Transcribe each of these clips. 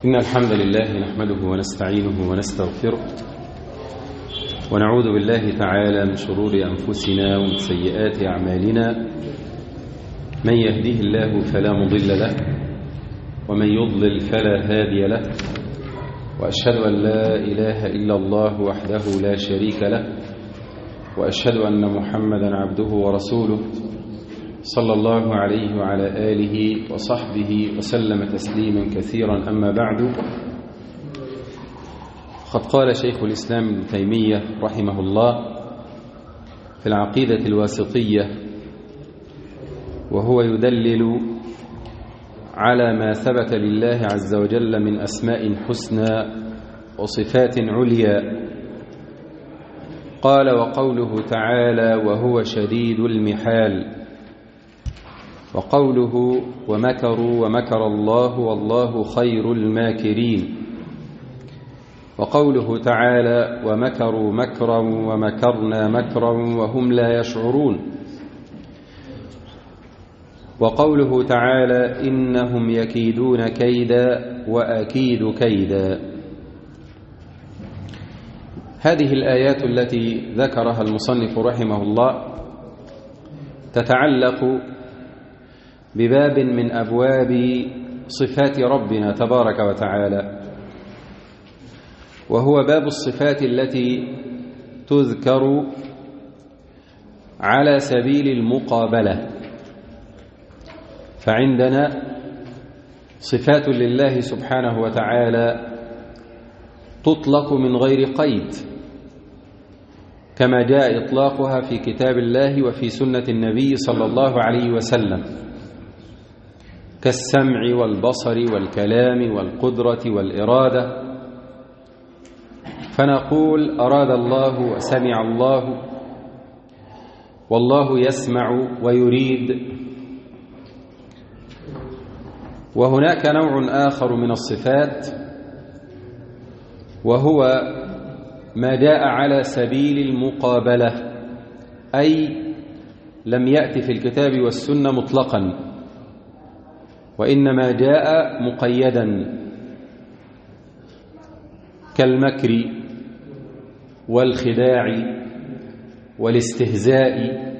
إن الحمد لله نحمده ونستعينه ونستغفره ونعوذ بالله تعالى من شرور أنفسنا ومن سيئات أعمالنا. من يهديه الله فلا مضل له ومن يضلل فلا هادي له، وأشهد أن لا إله إلا الله وحده لا شريك له، وأشهد أن محمدا عبده ورسوله صلى الله عليه وعلى آله وصحبه وسلم تسليما كثيرا. أما بعد، قد قال شيخ الإسلام ابن تيمية رحمه الله في العقيدة الواسطية وهو يدلل على ما ثبت لله عز وجل من أسماء حسنى وصفات عليا، قال: وقوله تعالى: وهو شديد المحال، وقوله: ومكروا ومكر الله والله خير الماكرين، وقوله تعالى: ومكروا مكرا ومكرنا مكرا وهم لا يشعرون، وقوله تعالى: إنهم يكيدون كيدا وأكيد كيدا. هذه الآيات التي ذكرها المصنف رحمه الله تتعلق بباب من أبواب صفات ربنا تبارك وتعالى، وهو باب الصفات التي تذكر على سبيل المقابلة. فعندنا صفات لله سبحانه وتعالى تطلق من غير قيد، كما جاء إطلاقها في كتاب الله وفي سنة النبي صلى الله عليه وسلم، كالسمع والبصر والكلام والقدرة والإرادة. فنقول: أراد الله وسمع الله، والله يسمع ويريد. وهناك نوع آخر من الصفات، وهو ما جاء على سبيل المقابلة، أي لم يأتي في الكتاب والسنة مطلقا، وإنما جاء مقيدا، كالمكر والخداع والاستهزاء.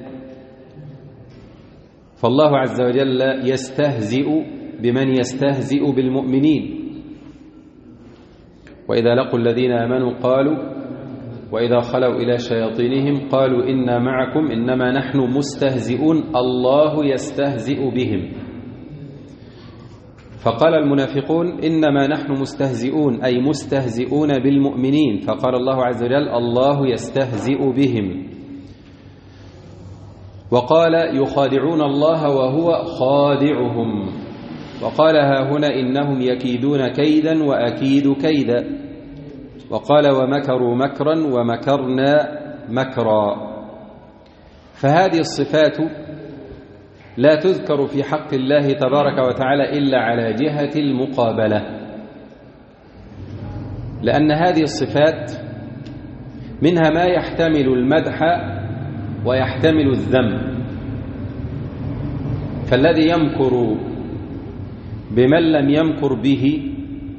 فالله عز وجل يستهزئ بمن يستهزئ بالمؤمنين، وإذا لقوا الذين آمنوا قالوا وإذا خلوا إلى شياطينهم قالوا إنا معكم إنما نحن مستهزئون الله يستهزئ بهم. فقال المنافقون: إنما نحن مستهزئون، أي مستهزئون بالمؤمنين. فقال الله عز وجل: الله يستهزئ بهم. وقال: يخادعون الله وهو خادعهم. وقال: ها هنا إنهم يكيدون كيدا وأكيد كيدا. وقال: ومكروا مكرا ومكرنا مكرا. فهذه الصفات لا تذكر في حق الله تبارك وتعالى إلا على جهة المقابلة، لأن هذه الصفات منها ما يحتمل المدح ويحتمل الذم. فالذي يمكر بمن لم يمكر به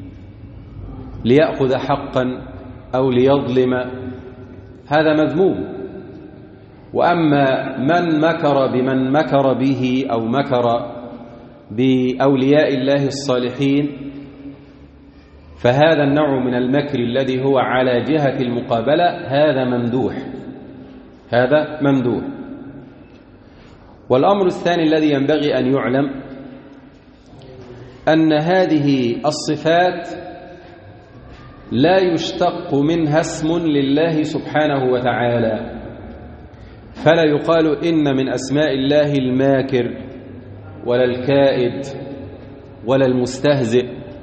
ليأخذ حقا أو ليظلم هذا مذموم، وأما من مكر بمن مكر به أو مكر بأولياء الله الصالحين فهذا النوع من المكر الذي هو على جهة المقابلة هذا ممدوح، هذا ممدوح. والأمر الثاني الذي ينبغي أن يعلم أن هذه الصفات لا يشتق منها اسم لله سبحانه وتعالى، فلا يقال إن من أسماء الله الماكر ولا الكائد ولا المستهزئ،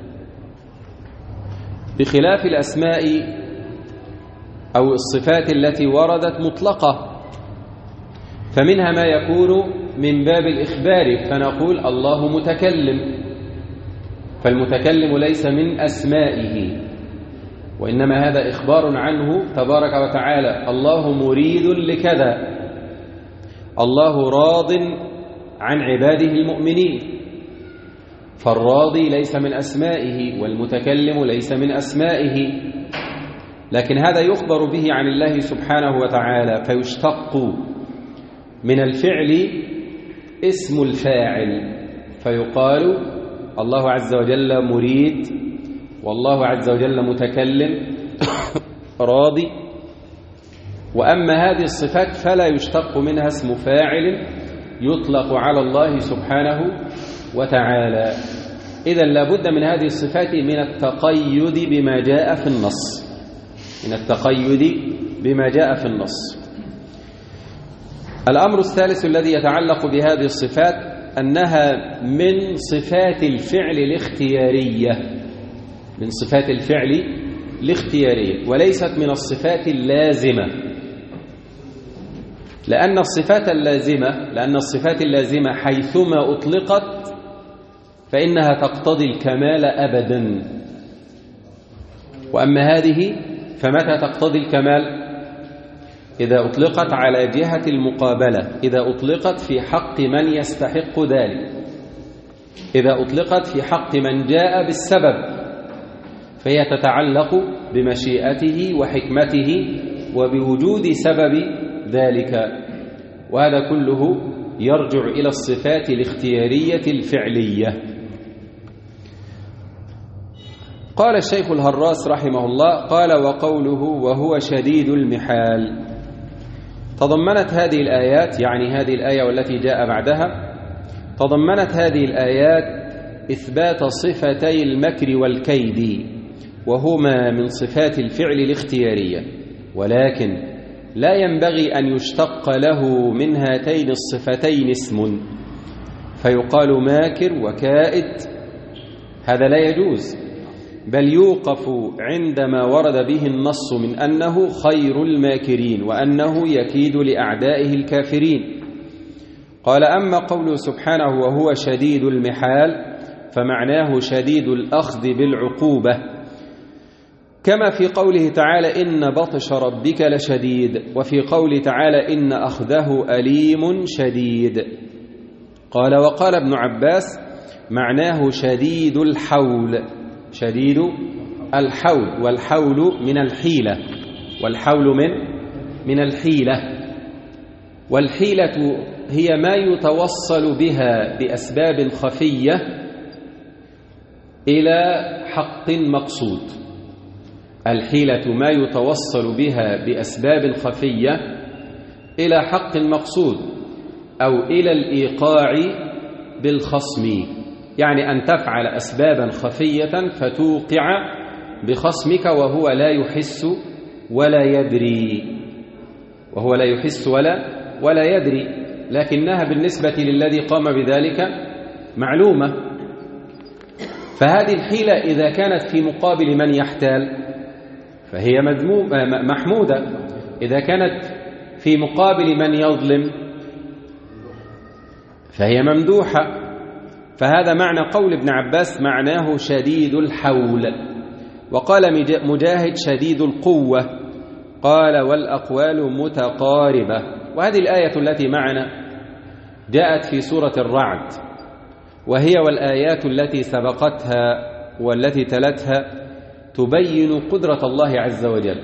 بخلاف الأسماء أو الصفات التي وردت مطلقة، فمنها ما يكون من باب الإخبار، فنقول الله متكلم، فالمتكلم ليس من أسمائه، وإنما هذا إخبار عنه تبارك وتعالى. الله مريد لكذا، الله راض عن عباده المؤمنين. فالراضي ليس من أسمائه، والمتكلم ليس من أسمائه، لكن هذا يخبر به عن الله سبحانه وتعالى، فيشتق من الفعل اسم الفاعل، فيقال الله عز وجل مريد، والله عز وجل متكلم راضي. وأما هذه الصفات فلا يشتق منها اسم فاعل يطلق على الله سبحانه وتعالى. إذن لابد من هذه الصفات من التقيد بما جاء في النص، من التقيد بما جاء في النص. الأمر الثالث الذي يتعلق بهذه الصفات أنها من صفات الفعل الاختيارية، من صفات الفعل الاختيارية، وليست من الصفات اللازمة، لأن الصفات اللازمة حيثما أطلقت فإنها تقتضي الكمال أبدا، وأما هذه فمتى تقتضي الكمال؟ إذا أطلقت على جهة المقابلة، إذا أطلقت في حق من يستحق ذلك، إذا أطلقت في حق من جاء بالسبب، فهي تتعلق بمشيئته وحكمته وبوجود سبب ذلك، وهذا كله يرجع إلى الصفات الاختيارية الفعلية. قال الشيخ الهراس رحمه الله: قال وقوله وهو شديد المحال، تضمنت هذه الآيات، يعني هذه الآية والتي جاء بعدها، تضمنت هذه الآيات إثبات صفتي المكر والكيد، وهما من صفات الفعل الاختيارية، ولكن لا ينبغي أن يشتق له من هاتين الصفتين اسم فيقال ماكر وكائد، هذا لا يجوز، بل يوقف عندما ورد به النص من أنه خير الماكرين وأنه يكيد لأعدائه الكافرين. قال: أما قوله سبحانه وهو شديد المحال فمعناه شديد الأخذ بالعقوبة، كما في قوله تعالى إن بطش ربك لشديد، وفي قوله تعالى إن أخذه أليم شديد. قال: وقال ابن عباس معناه شديد الحول، شديد الحول، والحول من الحيلة، والحول من الحيلة، والحيلة هي ما يتوصل بها بأسباب خفية إلى حق مقصود. الحيلة ما يتوصل بها بأسباب خفية إلى حق مقصود، أو إلى الإيقاع بالخصم، يعني أن تفعل أسبابا خفية فتوقع بخصمك وهو لا يحس ولا يدري، وهو لا يحس ولا يدري، لكنها بالنسبة للذي قام بذلك معلومة. فهذه الحيلة إذا كانت في مقابل من يحتال فهي محمودة، إذا كانت في مقابل من يظلم فهي ممدوحة. فهذا معنى قول ابن عباس معناه شديد الحول. وقال مجاهد شديد القوة. قال: والأقوال متقاربة. وهذه الآية التي معنا جاءت في سورة الرعد، وهي والآيات التي سبقتها والتي تلتها تبين قدرة الله عز وجل،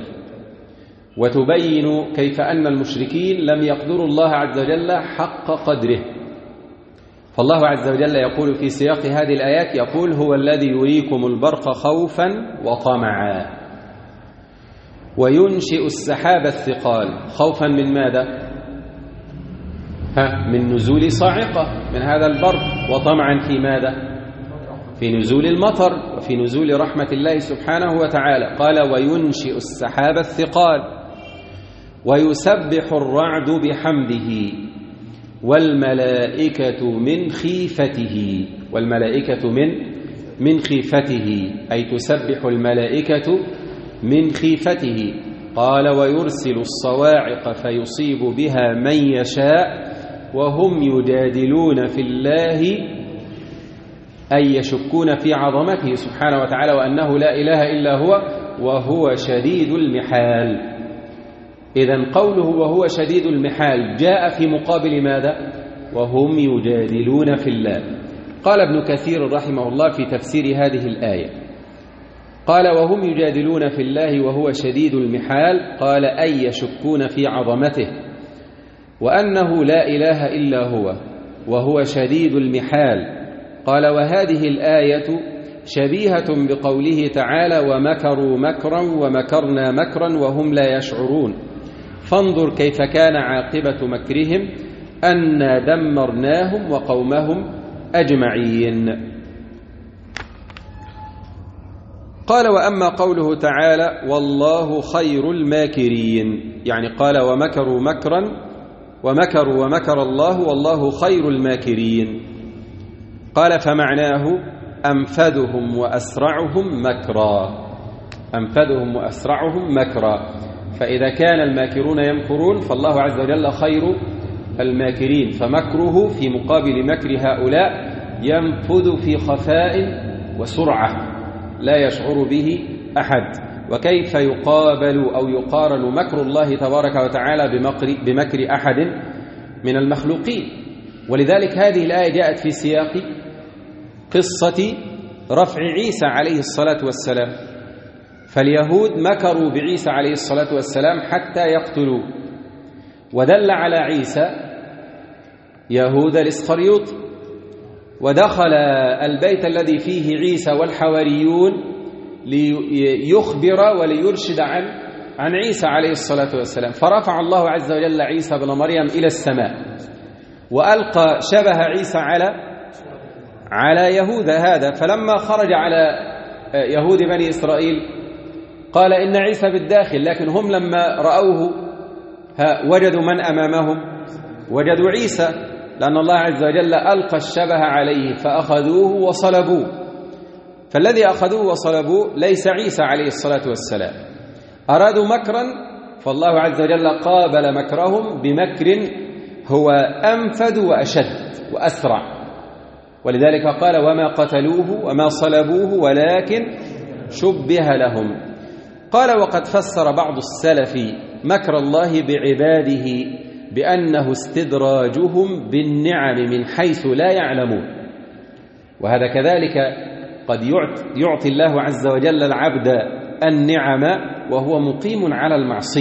وتبين كيف أن المشركين لم يقدروا الله عز وجل حق قدره. فالله عز وجل يقول في سياق هذه الآيات، يقول: هو الذي يريكم البرق خوفا وطمعا وينشئ السحاب الثقال. خوفا من ماذا؟ من نزول صاعقة من هذا البرق، وطمعا في ماذا؟ في نزول المطر وفي نزول رحمة الله سبحانه وتعالى. قال: وينشئ السحاب الثقال ويسبح الرعد بحمده والملائكة من خيفته. والملائكة من خيفته، أي تسبح الملائكة من خيفته. قال: ويرسل الصواعق فيصيب بها من يشاء وهم يجادلون في الله، أي يشكون في عظمته سبحانه وتعالى وأنه لا إله إلا هو وهو شديد المحال. إذن قوله وهو شديد المحال جاء في مقابل ماذا؟ وهم يجادلون في الله. قال ابن كثير رحمه الله في تفسير هذه الآية، قال وهم يجادلون في الله وهو شديد المحال، قال أي يشكون في عظمته وأنه لا إله إلا هو وهو شديد المحال. قال وهذه الآية شبيهة بقوله تعالى ومكروا مكرا ومكرنا مكرا وهم لا يشعرون، فانظر كيف كان عاقبة مكرهم أنا دمرناهم وقومهم أجمعين. قال وأما قوله تعالى والله خير الماكرين، يعني قال ومكروا مكرا ومكر الله والله خير الماكرين. قال فمعناه أنفذهم وأسرعهم مكرا، أنفذهم وأسرعهم مكرا. فإذا كان الماكرون يمكرون فالله عز وجل خير الماكرين، فمكره في مقابل مكر هؤلاء ينفذ في خفاء وسرعة لا يشعر به أحد. وكيف يقابل أو يقارن مكر الله تبارك وتعالى بمكر أحد من المخلوقين؟ ولذلك هذه الآية جاءت في سياق قصة رفع عيسى عليه الصلاة والسلام، فاليهود مكروا بعيسى عليه الصلاة والسلام حتى يقتلوه، ودل على عيسى يهوذا الإسخريوطي، ودخل البيت الذي فيه عيسى والحواريون ليخبر وليرشد عن عيسى عليه الصلاة والسلام، فرفع الله عز وجل عيسى بن مريم إلى السماء وألقى شبه عيسى على يهوذا هذا. فلما خرج على يهود بني إسرائيل قال إن عيسى بالداخل، لكن هم لما رأوه وجدوا من أمامهم؟ وجدوا عيسى، لأن الله عز وجل ألقى الشبه عليه فأخذوه وصلبوه. فالذي أخذوه وصلبوه ليس عيسى عليه الصلاة والسلام. أرادوا مكرا فالله عز وجل قابل مكرهم بمكر هو أنفذ وأشد وأسرع. ولذلك قال وما قتلوه وما صلبوه ولكن شبه لهم. قال وقد فسر بعض السلف مكر الله بعباده بأنه استدراجهم بالنعم من حيث لا يعلمون، وهذا كذلك قد يعطي الله عز وجل العبد النعم وهو مقيم على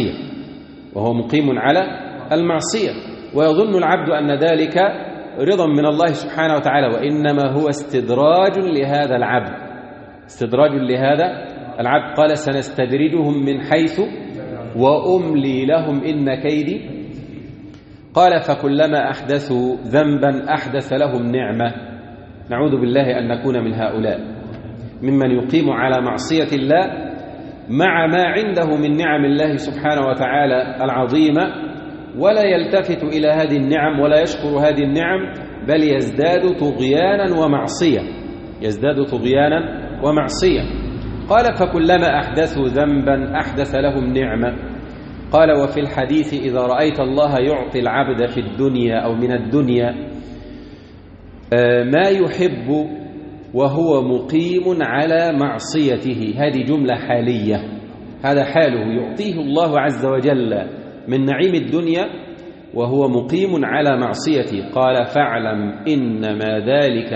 المعصية، ويظن العبد أن ذلك رضا من الله سبحانه وتعالى، وإنما هو استدراج لهذا العبد. قال سنستدرجهم من حيث وأملي لهم إن كيدي. قال فكلما أحدثوا ذنبا أحدث لهم نعمة. نعوذ بالله أن نكون من هؤلاء ممن يقيم على معصية الله مع ما عنده من نعم الله سبحانه وتعالى العظيمة، ولا يلتفت إلى هذه النعم ولا يشكر هذه النعم، بل يزداد طغيانا ومعصية. قال فكلما أحدثوا ذنبا أحدث لهم نعمة. قال وفي الحديث إذا رأيت الله يعطي العبد في الدنيا أو من الدنيا ما يحب وهو مقيم على معصيته، هذه جملة حالية، هذا حاله، يعطيه الله عز وجل من نعيم الدنيا وهو مقيم على معصيته. قال فاعلم إنما ذلك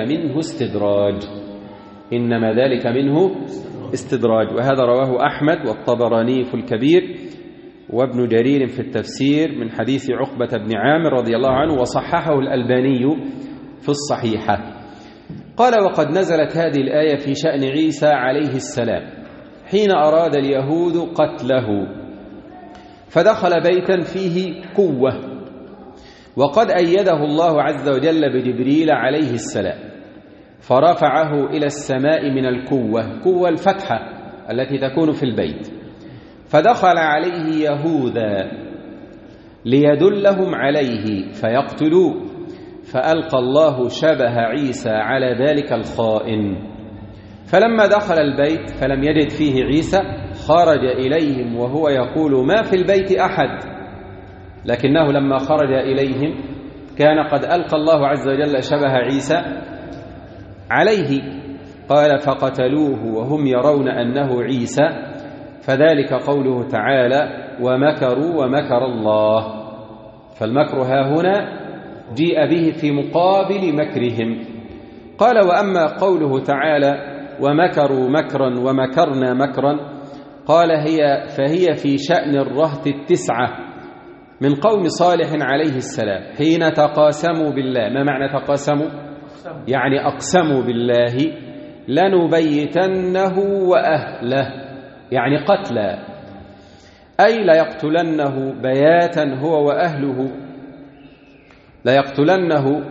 منه استدراج. وهذا رواه أحمد والطبراني في الكبير وابن جرير في التفسير من حديث عقبة بن عامر رضي الله عنه، وصححه الألباني في الصحيحة. قال وقد نزلت هذه الآية في شأن عيسى عليه السلام حين أراد اليهود قتله، فدخل بيتا فيه قوة، وقد أيده الله عز وجل بجبريل عليه السلام، فرفعه إلى السماء من قوة الفتحة التي تكون في البيت، فدخل عليه يهوذا ليدلهم عليه فيقتلوه، فألقى الله شبه عيسى على ذلك الخائن. فلما دخل البيت فلم يجد فيه عيسى خرج إليهم وهو يقول ما في البيت أحد، لكنه لما خرج إليهم كان قد ألقى الله عز وجل شبه عيسى عليه. قال فقتلوه وهم يرون أنه عيسى، فذلك قوله تعالى ومكروا ومكر الله. فالمكر ها هنا جيء به في مقابل مكرهم، قال: وأما قوله تعالى: ومكروا مكرا ومكرنا مكرا، قال: فهي في شأن الرهط 9 من قوم صالح عليه السلام حين تقاسموا بالله. ما معنى تقاسموا؟ يعني أقسموا بالله لنبيتنه وأهله، يعني قتلا، أي ليقتلنه بياتا هو وأهله، ليقتلنه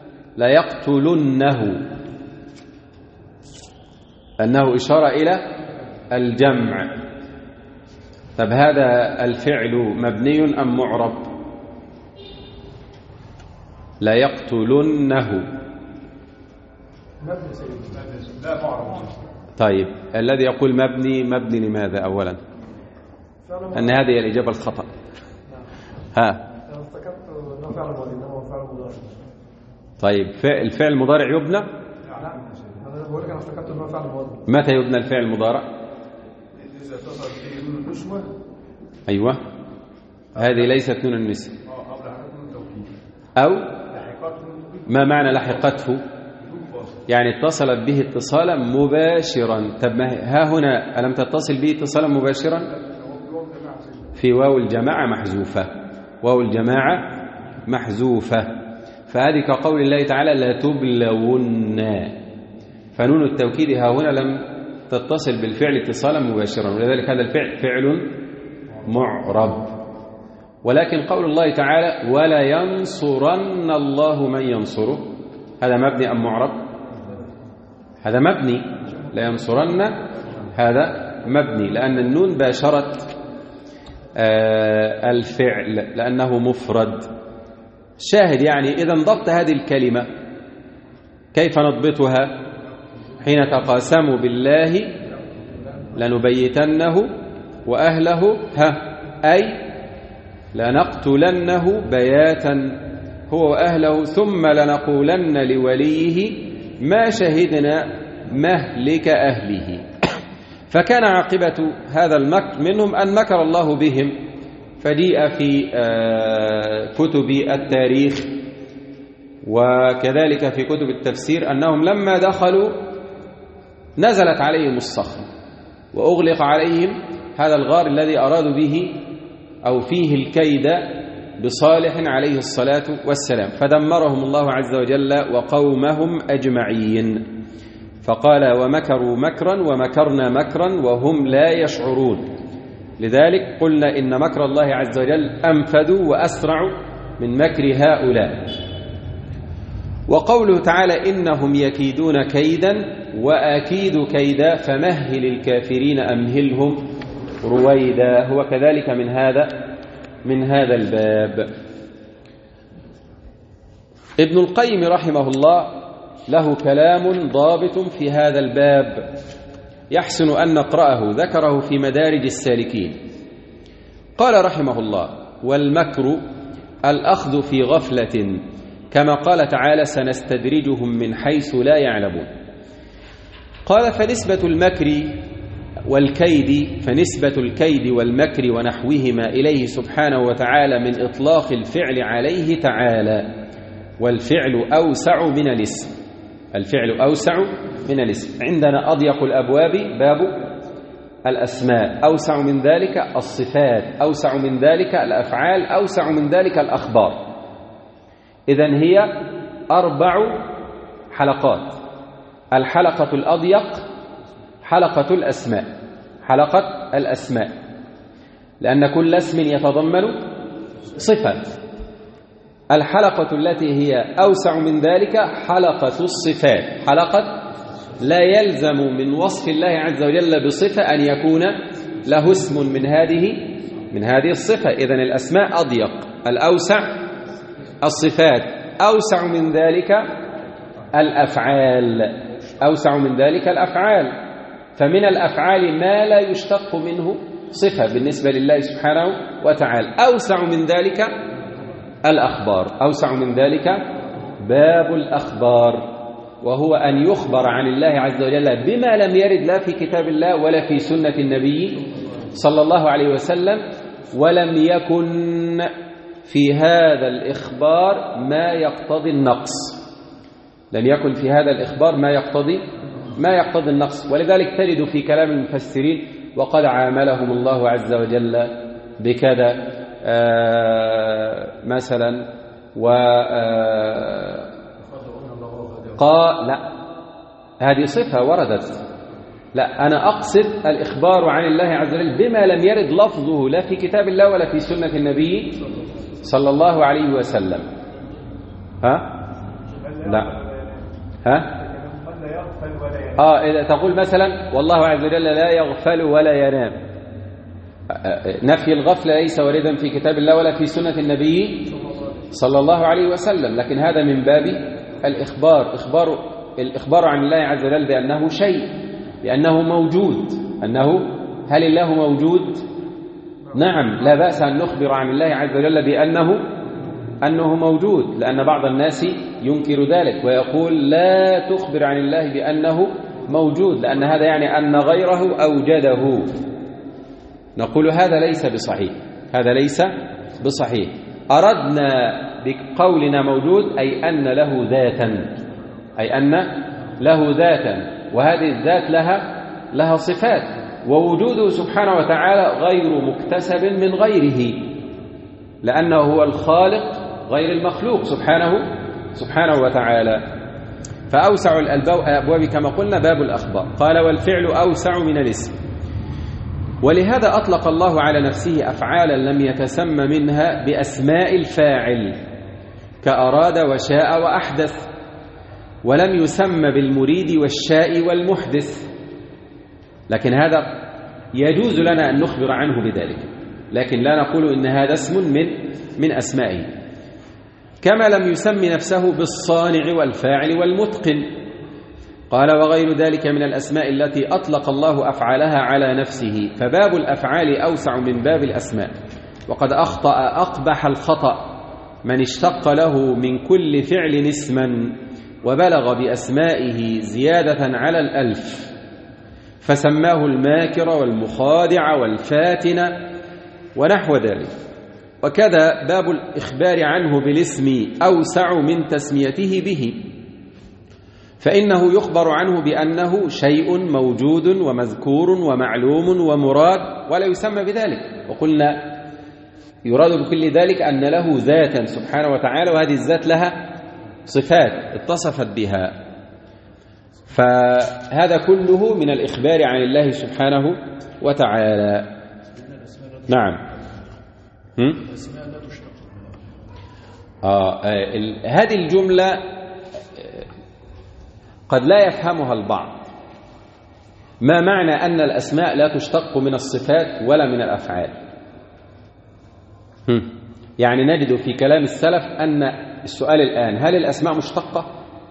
أنه إشارة إلى الجمع. طب هذا الفعل مبني أم معرب؟ ليقتلنه لا معرب. طيب الذي يقول مبني لماذا أولا؟ أن هذه الإجابة الخطأ. ها أنا افتكرت أنه فعل ماضي إنما فعل مضارع. طيب الفعل المضارع يبنى؟ لا أنا بقول لك أنا افتكرت أنه فعل ماضي. متى يبنى الفعل المضارع؟ إذا اتصل به نون النسوة. أيوة، هذه ليست نون النسوة. أو ما معنى لحقته؟ يعني اتصلت به اتصالا مباشرا. طب ها هنا ألم تتصل به اتصالا مباشرا؟ في واو الجماعة محذوفة، واو الجماعة محذوفة، فهذه كقول الله تعالى: لا تبلون. فنون التوكيد ها هنا لم تتصل بالفعل اتصالا مباشرا، ولذلك هذا الفعل فعل معرب. ولكن قول الله تعالى: ولا ينصرن الله من ينصره، هذا مبني أم معرب؟ هذا مبني. لا ينصرن هذا مبني، لأن النون باشرت الفعل لأنه مفرد. شاهد يعني إذا انضبط هذه الكلمة كيف نضبطها؟ حين تقاسموا بالله لنبيتنه وأهله، أي لنقتلنه بياتا هو وأهله ثم لنقولن لوليه ما شهدنا مهلك أهله. فكان عاقبة هذا المكر منهم أن مكر الله بهم، فجيء في كتب التاريخ وكذلك في كتب التفسير أنهم لما دخلوا نزلت عليهم الصخر وأغلق عليهم هذا الغار الذي أرادوا به أو فيه الكيد بصالح عليه الصلاة والسلام، فدمرهم الله عز وجل وقومهم أجمعين. فقال: ومكروا مكرا ومكرنا مكرا وهم لا يشعرون. لذلك قلنا إن مكر الله عز وجل أنفذ وأسرع من مكر هؤلاء. وقوله تعالى: إنهم يكيدون كيدا وأكيد كيدا فمهل الكافرين أمهلهم رويدا. هو كذلك من هذا الباب. ابن القيم رحمه الله له كلام ضابط في هذا الباب يحسن أن نقرأه، ذكره في مدارج السالكين. قال رحمه الله: والمكر الأخذ في غفلة، كما قال تعالى: سنستدرجهم من حيث لا يعلمون. قال: فنسبة الكيد والمكر ونحوهما إليه سبحانه وتعالى من إطلاق الفعل عليه تعالى، والفعل أوسع من الاسم. الفعل أوسع من الاسم. عندنا أضيق الأبواب باب الأسماء، أوسع من ذلك الصفات، أوسع من ذلك الأفعال، أوسع من ذلك الأخبار. إذن هي 4 حلقات. الحلقة الأضيق حلقة الأسماء، حلقة الأسماء، لأن كل اسم يتضمن صفة. الحلقة التي هي أوسع من ذلك حلقة الصفات، حلقة لا يلزم من وصف الله عز وجل بصفة أن يكون له اسم من هذه الصفة. إذن الأسماء أضيق، الأوسع الصفات، أوسع من ذلك الأفعال، أوسع من ذلك الأفعال. فمن الأفعال ما لا يشتق منه صفة بالنسبة لله سبحانه وتعالى. أوسع من ذلك الأخبار، أوسع من ذلك باب الأخبار، وهو أن يخبر عن الله عز وجل بما لم يرد لا في كتاب الله ولا في سنة النبي صلى الله عليه وسلم، ولم يكن في هذا الإخبار ما يقتضي النقص. لم يكن في هذا الإخبار ما يقتضي النقص. ولذلك تجد في كلام المفسرين وقد عاملهم الله عز وجل بكذا مثلا قال لا، هذه صفة وردت، لا أنا أقصد الإخبار عن الله عز وجل بما لم يرد لفظه لا في كتاب الله ولا في سنة النبي صلى الله عليه وسلم. لا إذا تقول مثلا والله عز وجل لا يغفل ولا ينام، نفي الغفلة ليس واردا في كتاب الله ولا في سنة النبي صلى الله عليه وسلم، لكن هذا من باب الإخبار عن الله عز وجل بأنه شيء، بأنه موجود. هل الله موجود؟ نعم، لا بأس أن نخبر عن الله عز وجل بأنه موجود، لأن بعض الناس ينكر ذلك ويقول لا تخبر عن الله بأنه موجود، لأن هذا يعني أن غيره أوجده. نقول هذا ليس بصحيح. أردنا بقولنا موجود أي أن له ذاتا، وهذه الذات لها صفات، ووجوده سبحانه وتعالى غير مكتسب من غيره، لأنه هو الخالق غير المخلوق سبحانه وتعالى. فأوسع الأبواب كما قلنا باب الأخبار. قال والفعل أوسع من الاسم، ولهذا أطلق الله على نفسه أفعالا لم يتسمى منها بأسماء الفاعل كأراد وشاء وأحدث، ولم يسمى بالمريد والشاء والمحدث، لكن هذا يجوز لنا أن نخبر عنه بذلك، لكن لا نقول إن هذا اسم من أسمائه. كما لم يسمي نفسه بالصانع والفاعل والمتقن. قال وغير ذلك من الأسماء التي أطلق الله أفعالها على نفسه، فباب الأفعال أوسع من باب الأسماء. وقد أخطأ أقبح الخطأ من اشتق له من كل فعل اسما وبلغ بأسمائه زيادة على 1000، فسماه الماكر والمخادع والفاتن ونحو ذلك. وكذا باب الإخبار عنه بالاسم أوسع من تسميته به، فإنه يخبر عنه بأنه شيء موجود ومذكور ومعلوم ومراد ولا يسمى بذلك. وقلنا يراد بكل ذلك أن له ذاتا سبحانه وتعالى، وهذه الذات لها صفات اتصفت بها، فهذا كله من الإخبار عن الله سبحانه وتعالى. نعم. هذه الجملة قد لا يفهمها البعض. ما معنى أن الأسماء لا تشتق من الصفات ولا من الأفعال؟ يعني نجد في كلام السلف أن السؤال الآن هل الأسماء مشتقة؟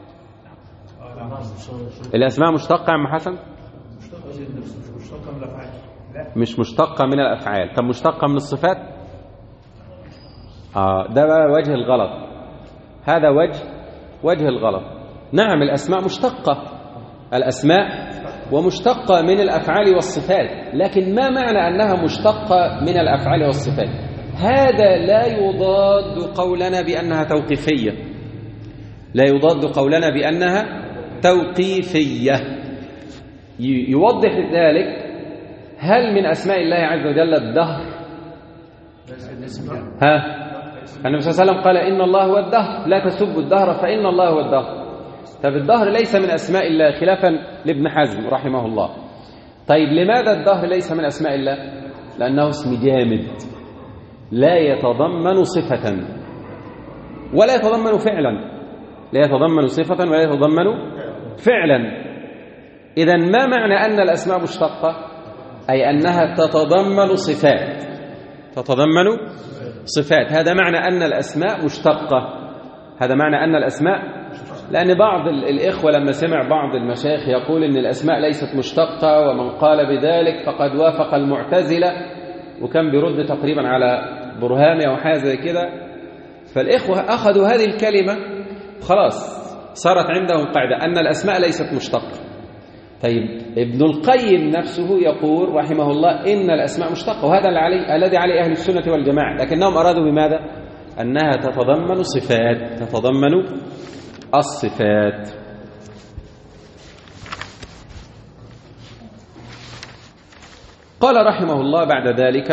الأسماء مشتقة يا عم حسن؟ مش مشتقة من الأفعال. طب مشتقة من الصفات؟ ده بقى وجه الغلط، هذا وجه الغلط. نعم الأسماء مشتقة، الأسماء ومشتقة من الأفعال والصفات، لكن ما معنى أنها مشتقة من الأفعال والصفات؟ هذا لا يضاد قولنا بأنها توقيفية، لا يضاد قولنا بأنها توقيفية. يوضح ذلك هل من أسماء الله عز وجل الدهر؟ النبي صلى الله عليه وسلم قال إن الله هو الدهر، لا تسبوا الدهر فإن الله هو الدهر. طب الدهر ليس من أسماء الله خلافا لابن حزم رحمه الله. طيب لماذا الدهر ليس من أسماء الله؟ لأنه اسم جامد لا يتضمن صفة ولا يتضمن فعلا، لا يتضمن صفة ولا يتضمن فعلا. إذن ما معنى أن الأسماء مشتقة؟ أي أنها تتضمن صفات، تتضمن صفات. هذا معنى أن الأسماء مشتقة، هذا معنى أن الأسماء. لأن بعض الإخوة لما سمع بعض المشايخ يقول إن الأسماء ليست مشتقة، ومن قال بذلك فقد وافق المعتزلة، وكان بيرد تقريبا على برهامي أو حاجة زي كده. فالإخوة أخذوا هذه الكلمة خلاص صارت عندهم قاعدة أن الأسماء ليست مشتقة. طيب ابن القيم نفسه يقول رحمه الله إن الأسماء مشتقة، وهذا الذي عليه أهل السنة والجماعة، لكنهم أرادوا بماذا؟ أنها تتضمن صفات، تتضمن الصفات. قال رحمه الله بعد ذلك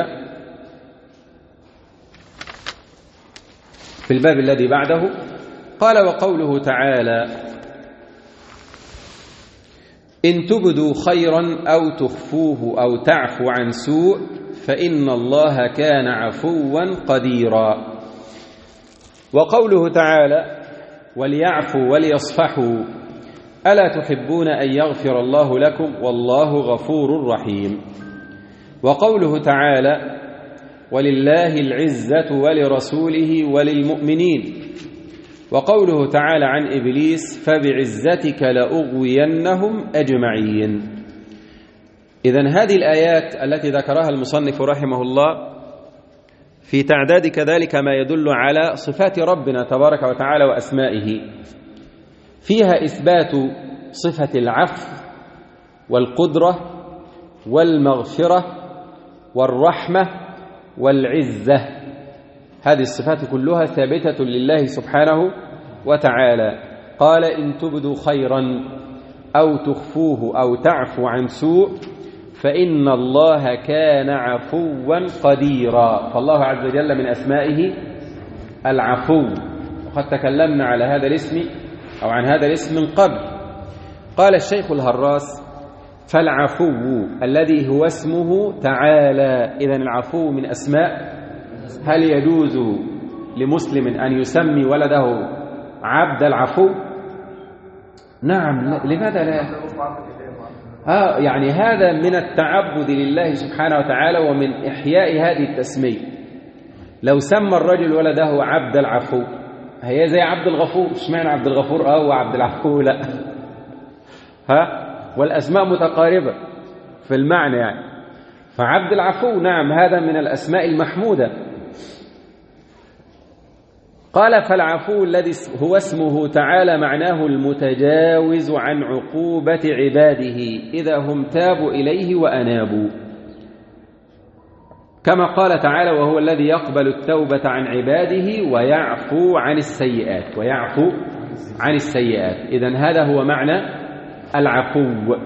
في الباب الذي بعده، قال: وقوله تعالى: إن تبدوا خيرا أو تخفوه أو تعفو عن سوء فإن الله كان عفوا قديرا. وقوله تعالى: وليعفوا وليصفحوا ألا تحبون أن يغفر الله لكم والله غفور رحيم. وقوله تعالى: ولله العزة ولرسوله وللمؤمنين. وقوله تعالى عن إبليس: فبعزتك لأغوينهم أجمعين. إذن هذه الآيات التي ذكرها المصنف رحمه الله في تعداد كذلك ما يدل على صفات ربنا تبارك وتعالى وأسمائه، فيها إثبات صفة العفو والقدرة والمغفرة والرحمة والعزة. هذه الصفات كلها ثابتة لله سبحانه وتعالى. قال: إن تبدوا خيرا أو تخفوه أو تعفو عن سوء فإن الله كان عفوا قديرا. فالله عز وجل من أسمائه العفو، وقد تكلمنا على هذا الاسم أو عن هذا الاسم من قبل. قال الشيخ الهراس: فالعفو الذي هو اسمه تعالى. إذن العفو من أسماء. هل يجوز لمسلم أن يسمي ولده عبد العفو؟ نعم، لماذا لا؟ يعني هذا من التعبد لله سبحانه وتعالى ومن إحياء هذه التسمية. لو سمى الرجل ولده عبد العفو، هي زي عبد الغفور. اشمعنى عبد الغفور وعبد العفو لا؟ والأسماء متقاربة في المعنى يعني. فعبد العفو نعم، هذا من الأسماء المحمودة. قال: فالعفو الذي هو اسمه تعالى معناه المتجاوز عن عقوبة عباده إذا هم تابوا إليه وأنابوا، كما قال تعالى: وهو الذي يقبل التوبة عن عباده ويعفو عن السيئات. ويعفو عن السيئات. إذن هذا هو معنى العفو.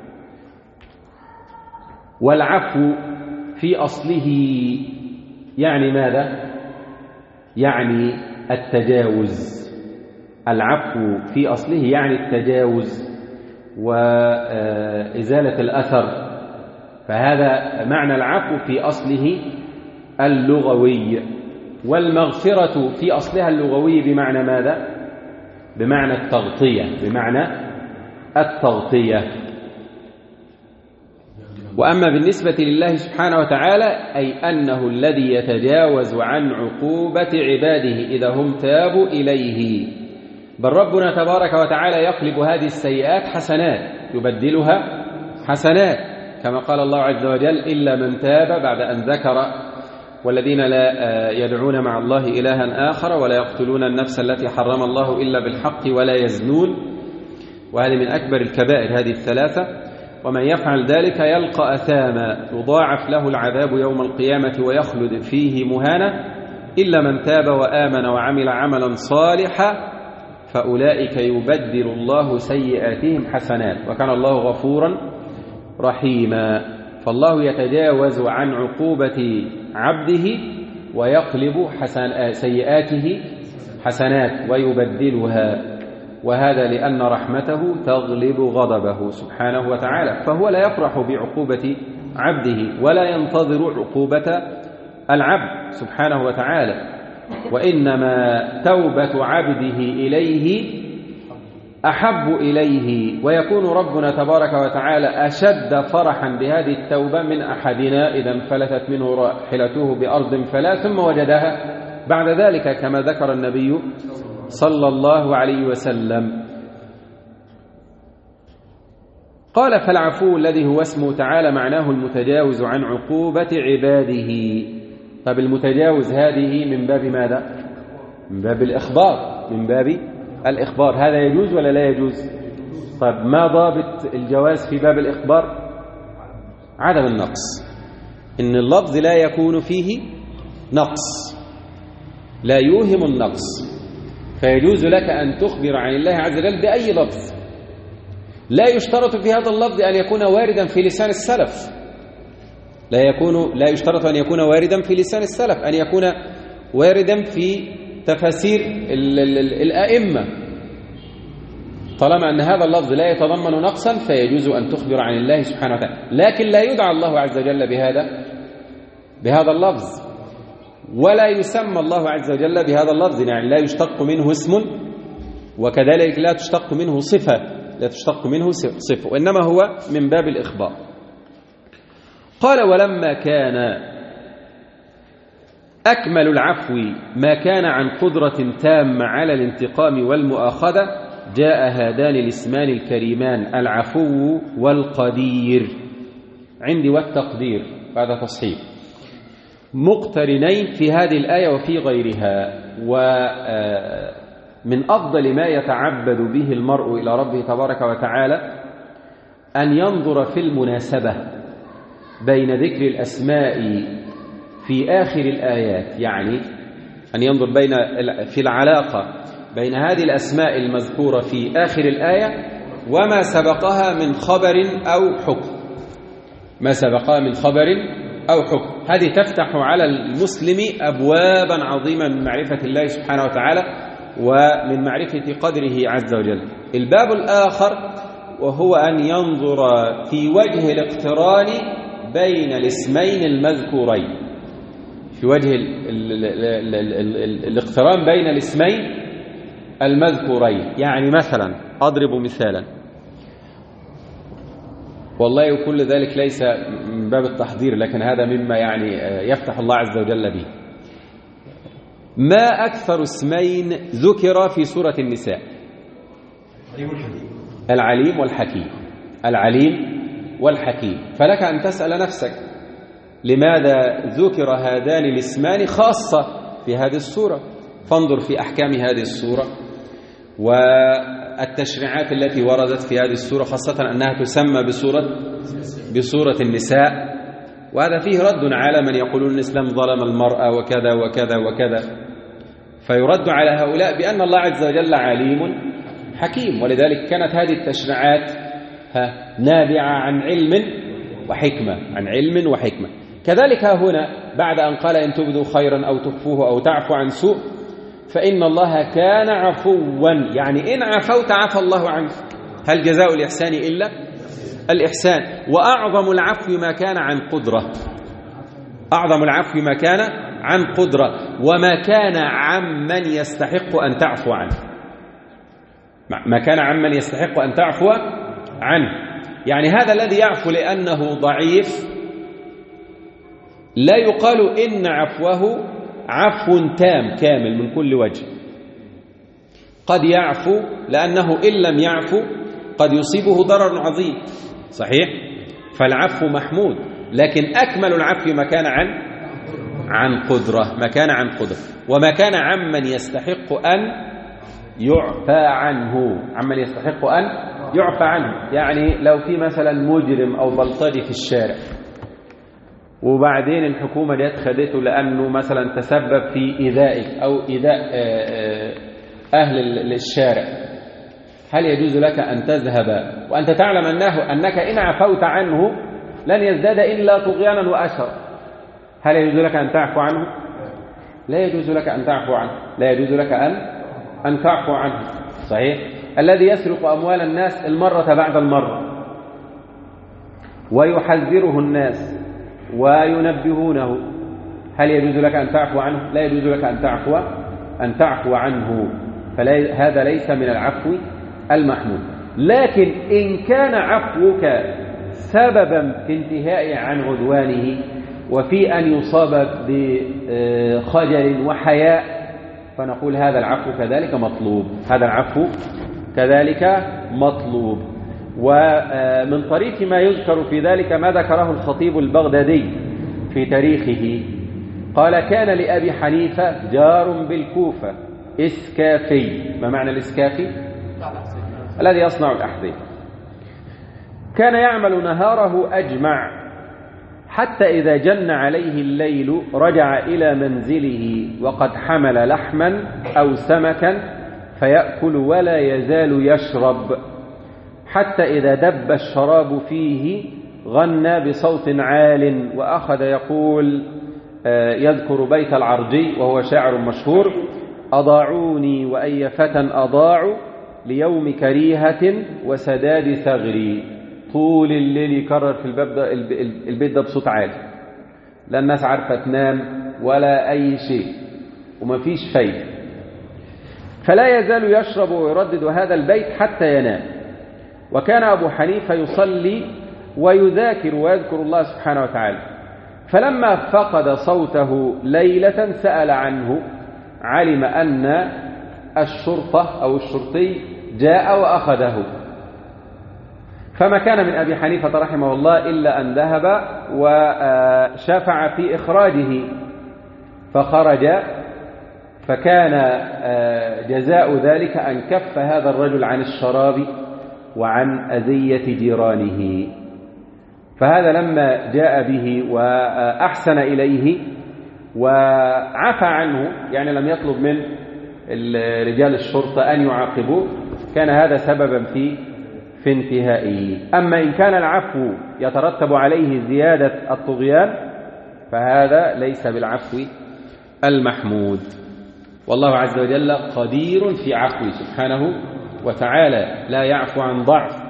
والعفو في أصله يعني ماذا؟ يعني التجاوز. العفو في أصله يعني التجاوز وإزالة الأثر. فهذا معنى العفو في أصله اللغوي. والمغفرة في أصلها اللغوي بمعنى ماذا؟ بمعنى التغطية. بمعنى التغطية. وأما بالنسبة لله سبحانه وتعالى أي أنه الذي يتجاوز عن عقوبة عباده إذا هم تابوا إليه. بل ربنا تبارك وتعالى يقلب هذه السيئات حسنات، يبدلها حسنات، كما قال الله عز وجل: إلا من تاب، بعد أن ذكر: والذين لا يدعون مع الله إلها آخر ولا يقتلون النفس التي حرم الله إلا بالحق ولا يزنون. وهذه من أكبر الكبائر هذه الثلاثة. ومن يفعل ذلك يلقى أثاما يضاعف له العذاب يوم القيامة ويخلد فيه مهانا إلا من تاب وآمن وعمل عملا صالحا فأولئك يبدل الله سيئاتهم حسنات وكان الله غفورا رحيما. فالله يتجاوز عن عقوبة عبده ويقلب سيئاته حسنات ويبدلها، وهذا لأن رحمته تغلب غضبه سبحانه وتعالى. فهو لا يفرح بعقوبة عبده ولا ينتظر عقوبة العبد سبحانه وتعالى، وإنما توبة عبده إليه أحب إليه. ويكون ربنا تبارك وتعالى أشد فرحا بهذه التوبة من أحدنا إذا انفلتت منه راحلته بأرض فلا ثم وجدها بعد ذلك، كما ذكر النبي صلى الله عليه وسلم. قال: فالعفو الذي هو اسمه تعالى معناه المتجاوز عن عقوبة عباده. طب المتجاوز هذه من باب ماذا؟ من باب الإخبار. من باب الإخبار. هذا يجوز ولا لا يجوز؟ طب ما ضابط الجواز في باب الإخبار؟ عدم النقص، إن اللفظ لا يكون فيه نقص، لا يوهم النقص. فيجوز لك أن تخبر عن الله عز وجل بأي لفظ. لا يشترط في هذا اللفظ أن يكون واردا في لسان السلف، لا يشترط أن يكون واردا في لسان السلف، أن يكون واردا في تفاسير الأئمة. طالما أن هذا اللفظ لا يتضمن نقصا فيجوز أن تخبر عن الله سبحانه وتعالى، لكن لا يدعى الله عز وجل بهذا اللفظ، ولا يسمى الله عز وجل بهذا اللفظ، يعني لا يشتق منه اسم، وكذلك لا تشتق منه صفة، وإنما هو من باب الإخبار. قال: ولما كان أكمل العفو ما كان عن قدرة تامة على الانتقام والمؤاخذة، جاء هذان الاسمان الكريمان العفو والقدير عندي والتقدير بعد تصحيح مقترنين في هذه الآية وفي غيرها. ومن أفضل ما يتعبد به المرء إلى ربه تبارك وتعالى أن ينظر في المناسبة بين ذكر الأسماء في آخر الآيات، يعني أن ينظر في العلاقة بين هذه الأسماء المذكورة في آخر الآية وما سبقها من خبر أو حكم. هذه تفتح على المسلم أبوابا عظيمة من معرفة الله سبحانه وتعالى ومن معرفة قدره عز وجل. الباب الآخر وهو أن ينظر في وجه الاقتران بين الاسمين المذكورين، في وجه الاقتران بين الاسمين المذكورين. يعني مثلا أضرب مثالا، والله وكل ذلك ليس من باب التحضير، لكن هذا مما يعني يفتح الله عز وجل به. ما أكثر اسمين ذكر في سورة النساء؟ العليم والحكيم. فلك أن تسأل نفسك لماذا ذكر هذان الاسمان خاصة في هذه السورة؟ فانظر في أحكام هذه السورة والتشريعات التي وردت في هذه السورة، خاصة أنها تسمى بسورة النساء. وهذا فيه رد على من يقولون الإسلام ظلم المرأة وكذا وكذا وكذا، فيرد على هؤلاء بأن الله عز وجل عليم حكيم، ولذلك كانت هذه التشريعات نابعة عن علم وحكمة. كذلك هنا بعد أن قال إن تبدوا خيرا أو تخفوه أو تعفو عن سوء فإن الله كان عفوا، يعني إن عفوت عفى الله عنك. هل جزاء الإحسان إلا الإحسان؟ وأعظم العفو ما كان عن قدرة، وما كان عمن يستحق أن تعفو عنه. يعني هذا الذي يعفو لأنه ضعيف لا يقال إن عفوه عفو تام كامل من كل وجه، قد يعفو لأنه إن لم يعفو قد يصيبه ضرر عظيم، صحيح؟ فالعفو محمود، لكن أكمل العفو ما كان عن قدرة، وما كان عمن يستحق أن يعفى عنه. يعني لو في مثلا مجرم أو بلطجي في الشارع وبعدين الحكومة دي خدته لأنه مثلا تسبب في إيذائك أو إيذاء أهل الشارع، هل يجوز لك أن تذهب وأنت تعلم أنك إن عفوت عنه لن يزداد إلا طغيانا وأشر؟ هل يجوز لك أن تعفو عنه؟ لا يجوز لك أن تعفو عنه، صحيح؟ الذي يسرق أموال الناس المرة بعد المرة ويحذره الناس وينبهونه، هل يجوز لك أن تعفو عنه؟ لا يجوز لك أن تعفو عنه، فهذا ليس من العفو المحمود. لكن إن كان عفوك سببا في انتهاء عن عدوانه وفي أن يصاب بخجل وحياء فنقول هذا العفو كذلك مطلوب. ومن طريق ما يذكر في ذلك ما ذكره الخطيب البغدادي في تاريخه، قال كان لأبي حنيفة جار بالكوفة إسكافي. ما معنى الإسكافي؟ الذي يصنع الأحذية. كان يعمل نهاره أجمع حتى إذا جن عليه الليل رجع إلى منزله وقد حمل لحما أو سمكا فيأكل ولا يزال يشرب حتى إذا دب الشراب فيه غنى بصوت عال وأخذ يقول يذكر بيت العرجي وهو شاعر مشهور: أضاعوني وأي فتى أضاعوا ليوم كريهة وسداد ثغري. طول الليل يكرر في البيت ده بصوت عالي، لا الناس عارفة تنام ولا أي شيء ومفيش فايدة، فلا يزال يشرب ويردد هذا البيت حتى ينام. وكان أبو حنيفة يصلي ويذاكر ويذكر الله سبحانه وتعالى، فلما فقد صوته ليلة سأل عنه، علم أن الشرطة أو الشرطي جاء وأخذه، فما كان من أبي حنيفة رحمه الله إلا أن ذهب وشفع في إخراجه، فخرج، فكان جزاء ذلك أن كف هذا الرجل عن الشراب وعن أذية جيرانه. فهذا لما جاء به وأحسن إليه وعفى عنه، يعني لم يطلب من رجال الشرطة أن يعاقبوه، كان هذا سببا في انتهائه. أما إن كان العفو يترتب عليه زيادة الطغيان فهذا ليس بالعفو المحمود. والله عز وجل قدير في عفوه سبحانه وتعالى، لا يعفو عن ضعف.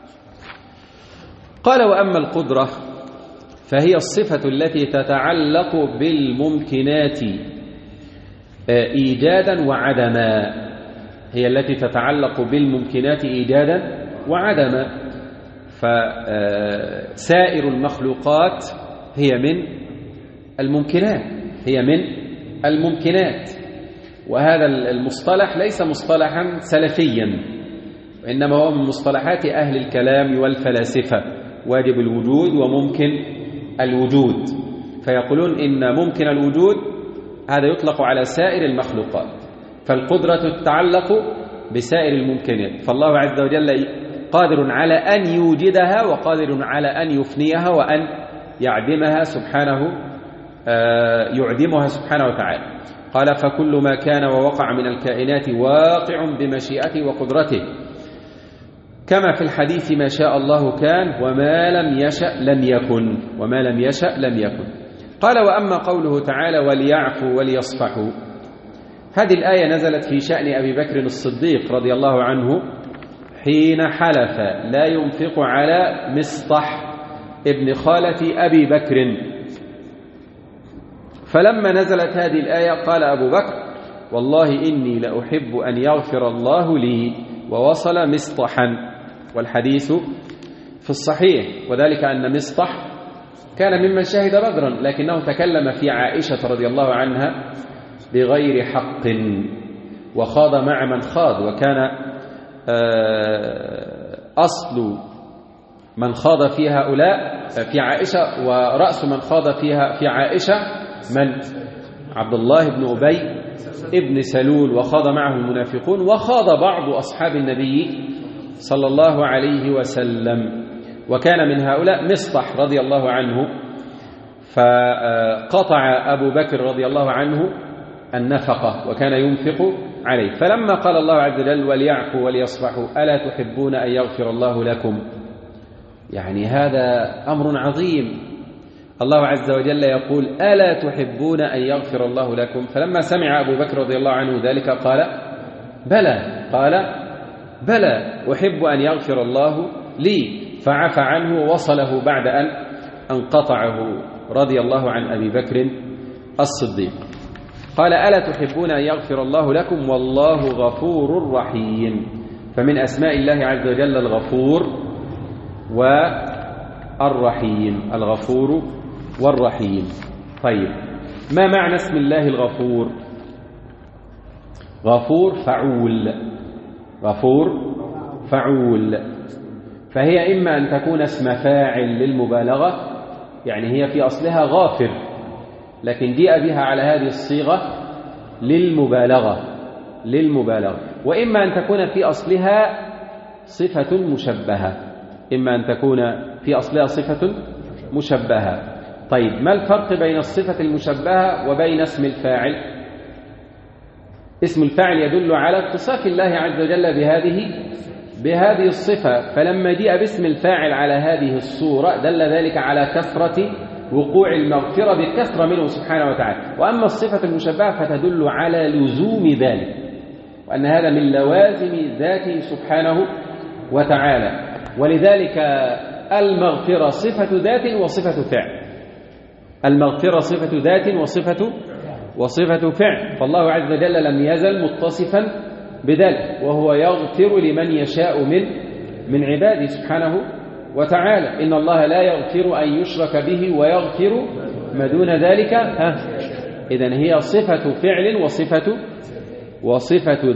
قال: وأما القدرة فهي الصفة التي تتعلق بالممكنات إيجادا وعدما، هي التي تتعلق بالممكنات إيجادا وعدما. فسائر المخلوقات هي من الممكنات، هي من الممكنات. وهذا المصطلح ليس مصطلحا سلفيا، وإنما هو من مصطلحات أهل الكلام والفلاسفة: واجب الوجود وممكن الوجود. فيقولون إن ممكن الوجود هذا يطلق على سائر المخلوقات، فالقدرة تتعلق بسائر الممكنات، فالله عز وجل قادر على أن يوجدها وقادر على أن يفنيها وأن يعدمها سبحانه، يعدمها سبحانه وتعالى. قال: فكل ما كان ووقع من الكائنات واقع بمشيئته وقدرته، كما في الحديث: ما شاء الله كان وما لم يشأ لم يكن، وما لم يشأ لم يكن. قال: وأما قوله تعالى: وليعفوا وليصفحوا، هذه الآية نزلت في شأن أبي بكر الصديق رضي الله عنه حين حلف لا ينفق على مصطح ابن خالة أبي بكر. فلما نزلت هذه الآية قال أبو بكر: والله إني لأحب أن يغفر الله لي، ووصل مصطحا. والحديث في الصحيح، وذلك أن مصطح كان ممن شهد بدرا، لكنه تكلم في عائشة رضي الله عنها بغير حق وخاض مع من خاض، وكان أصل من خاض في هؤلاء في عائشة، ورأس من خاض فيها في عائشة من؟ عبد الله بن أبي ابن سلول، وخاض معه المنافقون، وخاض بعض أصحاب النبي صلى الله عليه وسلم، وكان من هؤلاء مصطح رضي الله عنه. فقطع أبو بكر رضي الله عنه النفقة وكان ينفق عليه. فلما قال الله عز وجل: وليعفوا وليصفحوا ألا تحبون أن يغفر الله لكم، يعني هذا أمر عظيم. الله عز وجل يقول: ألا تحبون أن يغفر الله لكم؟ فلما سمع أبو بكر رضي الله عنه ذلك قال: بلى، قال: بلى أحب أن يغفر الله لي، فعفى عنه ووصله بعد أن انقطعه رضي الله عن أبي بكر الصديق. قال: ألا تحبون أن يغفر الله لكم والله غفور رحيم. فمن أسماء الله عز وجل الغفور والرحيم، الغفور والرحيم. طيب، ما معنى اسم الله الغفور؟ غفور فعول، غفور فعول. فهي إما أن تكون اسم فاعل للمبالغة، يعني هي في أصلها غافر، لكن جاء بها على هذه الصيغة للمبالغة، وإما أن تكون في أصلها صفة مشبهة، إما أن تكون في أصلها صفة مشبهة. طيب، ما الفرق بين الصفة المشبهة وبين اسم الفاعل؟ اسم الفاعل يدل على اتصاف الله عز وجل بهذه الصفة، فلما جاء باسم الفاعل على هذه الصورة دل ذلك على كثرة وقوع المغفرة بكثرة منه سبحانه وتعالى. وأما الصفة المشبهة فتدل على لزوم ذلك، وأن هذا من لوازم ذاته سبحانه وتعالى. ولذلك المغفرة صفة ذات وصفة فعل، المغفرة صفة ذات وصفة فعل، فالله عز وجل لم يزل متصفا بذلك، وهو يغفر لمن يشاء من عباده سبحانه وتعالى. إن الله لا يغفر أن يشرك به ويغفر ما دون ذلك. إذن هي صفة فعل وصفة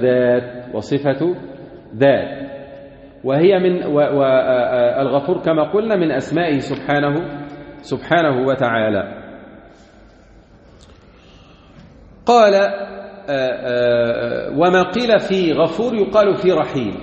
ذات، وهي من الغفور كما قلنا من أسمائه سبحانه وتعالى. قال وما قيل في غفور يقال في رحيم،